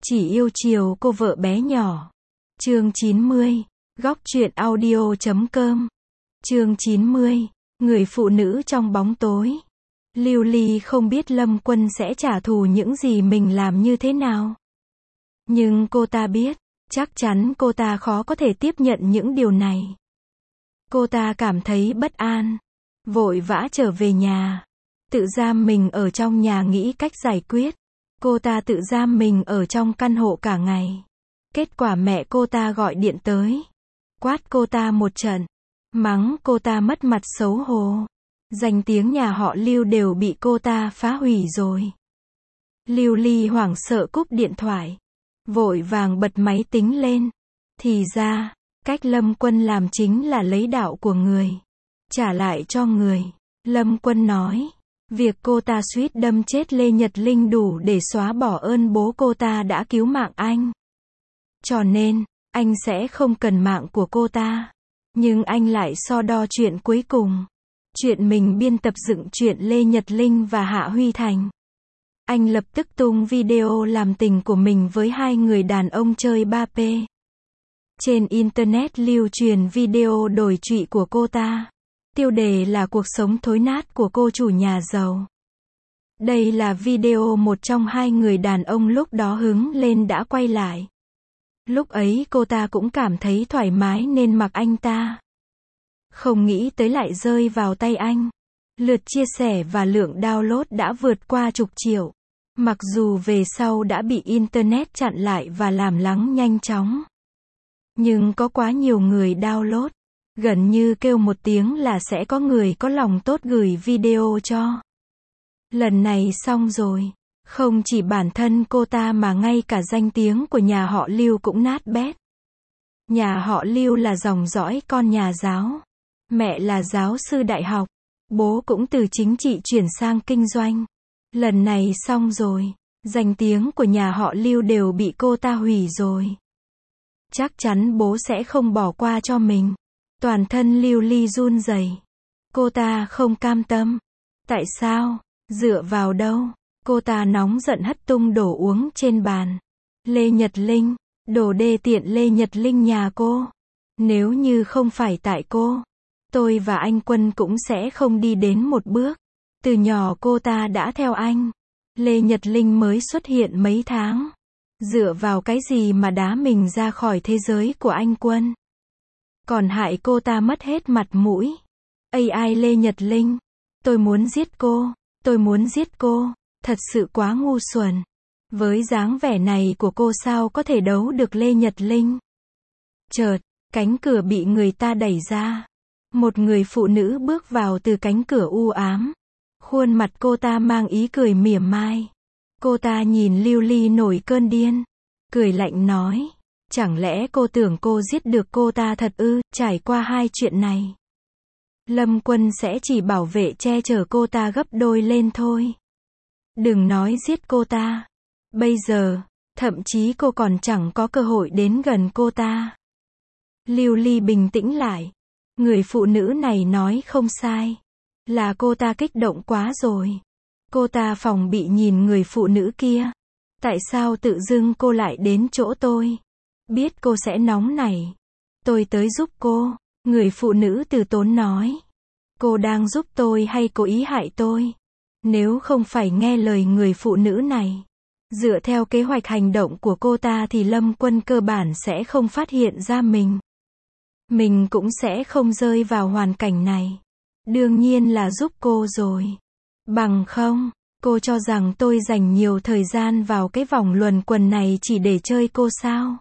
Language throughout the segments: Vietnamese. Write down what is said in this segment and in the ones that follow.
Chỉ yêu chiều cô vợ bé nhỏ. Chương 90. Góc truyện audio.com. Chương 90. Người phụ nữ trong bóng tối. Lưu Ly không biết Lâm Quân sẽ trả thù những gì mình làm như thế nào. Nhưng cô ta biết, chắc chắn cô ta khó có thể tiếp nhận những điều này. Cô ta cảm thấy bất an, vội vã trở về nhà, tự giam mình ở trong nhà nghĩ cách giải quyết. Cô ta tự giam mình ở trong căn hộ cả ngày. Kết quả mẹ cô ta gọi điện tới, quát cô ta một trận, mắng cô ta mất mặt xấu hổ. Danh tiếng nhà họ Lưu đều bị cô ta phá hủy rồi. Lưu Ly hoảng sợ cúp điện thoại, vội vàng bật máy tính lên. Thì ra, cách Lâm Quân làm chính là lấy đạo của người, trả lại cho người. Lâm Quân nói, việc cô ta suýt đâm chết Lê Nhật Linh đủ để xóa bỏ ơn bố cô ta đã cứu mạng anh. Cho nên, anh sẽ không cần mạng của cô ta. Nhưng anh lại so đo chuyện cuối cùng. Chuyện mình biên tập dựng chuyện Lê Nhật Linh và Hạ Huy Thành. Anh lập tức tung video làm tình của mình với hai người đàn ông chơi 3P. Trên Internet lưu truyền video đồi trụy của cô ta. Tiêu đề là cuộc sống thối nát của cô chủ nhà giàu. Đây là video một trong hai người đàn ông lúc đó hứng lên đã quay lại. Lúc ấy cô ta cũng cảm thấy thoải mái nên mặc anh ta. Không nghĩ tới lại rơi vào tay anh. Lượt chia sẻ và lượng download đã vượt qua chục triệu. Mặc dù về sau đã bị Internet chặn lại và làm lắng nhanh chóng. Nhưng có quá nhiều người download. Gần như kêu một tiếng là sẽ có người có lòng tốt gửi video cho. Lần này xong rồi. Không chỉ bản thân cô ta mà ngay cả danh tiếng của nhà họ Lưu cũng nát bét. Nhà họ Lưu là dòng dõi con nhà giáo. Mẹ là giáo sư đại học. Bố cũng từ chính trị chuyển sang kinh doanh. Lần này xong rồi. Danh tiếng của nhà họ Lưu đều bị cô ta hủy rồi. Chắc chắn bố sẽ không bỏ qua cho mình. Toàn thân Lưu Ly run rẩy. Cô ta không cam tâm. Tại sao? Dựa vào đâu? Cô ta nóng giận hất tung đồ uống trên bàn. Lê Nhật Linh, đồ đê tiện Lê Nhật Linh nhà cô. Nếu như không phải tại cô, tôi và anh Quân cũng sẽ không đi đến một bước. Từ nhỏ cô ta đã theo anh. Lê Nhật Linh mới xuất hiện mấy tháng. Dựa vào cái gì mà đá mình ra khỏi thế giới của anh Quân? Còn hại cô ta mất hết mặt mũi. AI Lê Nhật Linh, tôi muốn giết cô, tôi muốn giết cô. Thật sự quá ngu xuẩn. Với dáng vẻ này của cô sao có thể đấu được Lê Nhật Linh? Chợt, cánh cửa bị người ta đẩy ra. Một người phụ nữ bước vào từ cánh cửa u ám. Khuôn mặt cô ta mang ý cười mỉa mai. Cô ta nhìn Lưu Ly nổi cơn điên. Cười lạnh nói. Chẳng lẽ cô tưởng cô giết được cô ta thật ư? Trải qua hai chuyện này, Lâm Quân sẽ chỉ bảo vệ che chở cô ta gấp đôi lên thôi. Đừng nói giết cô ta. Bây giờ, thậm chí cô còn chẳng có cơ hội đến gần cô ta. Lưu Ly bình tĩnh lại. Người phụ nữ này nói không sai. Là cô ta kích động quá rồi. Cô ta phòng bị nhìn người phụ nữ kia. Tại sao tự dưng cô lại đến chỗ tôi? Biết cô sẽ nóng nảy. Tôi tới giúp cô. Người phụ nữ từ tốn nói. Cô đang giúp tôi hay cố ý hại tôi? Nếu không phải nghe lời người phụ nữ này, dựa theo kế hoạch hành động của cô ta thì Lâm Quân cơ bản sẽ không phát hiện ra mình. Mình cũng sẽ không rơi vào hoàn cảnh này. Đương nhiên là giúp cô rồi. Bằng không, cô cho rằng tôi dành nhiều thời gian vào cái vòng luẩn quẩn này chỉ để chơi cô sao?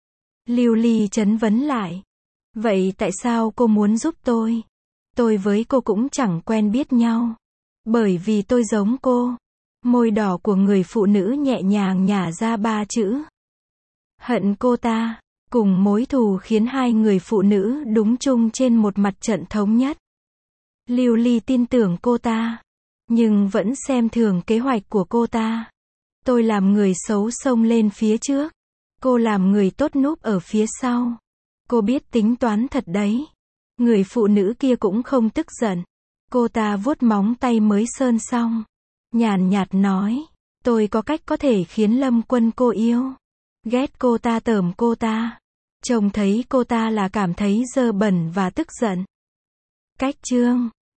Lưu Ly chất vấn lại. Vậy tại sao cô muốn giúp tôi? Tôi với cô cũng chẳng quen biết nhau. Bởi vì tôi giống cô. Môi đỏ của người phụ nữ nhẹ nhàng nhả ra ba chữ. Hận cô ta. Cùng mối thù khiến hai người phụ nữ đúng chung trên một mặt trận thống nhất. Lưu Ly tin tưởng cô ta. Nhưng vẫn xem thường kế hoạch của cô ta. Tôi làm người xấu xông lên phía trước. Cô làm người tốt núp ở phía sau. Cô biết tính toán thật đấy. Người phụ nữ kia cũng không tức giận. Cô ta vuốt móng tay mới sơn xong. Nhàn nhạt nói. Tôi có cách có thể khiến Lâm Quân cô yêu. Ghét cô ta tởm cô ta. Trông thấy cô ta là cảm thấy dơ bẩn và tức giận. Cách chương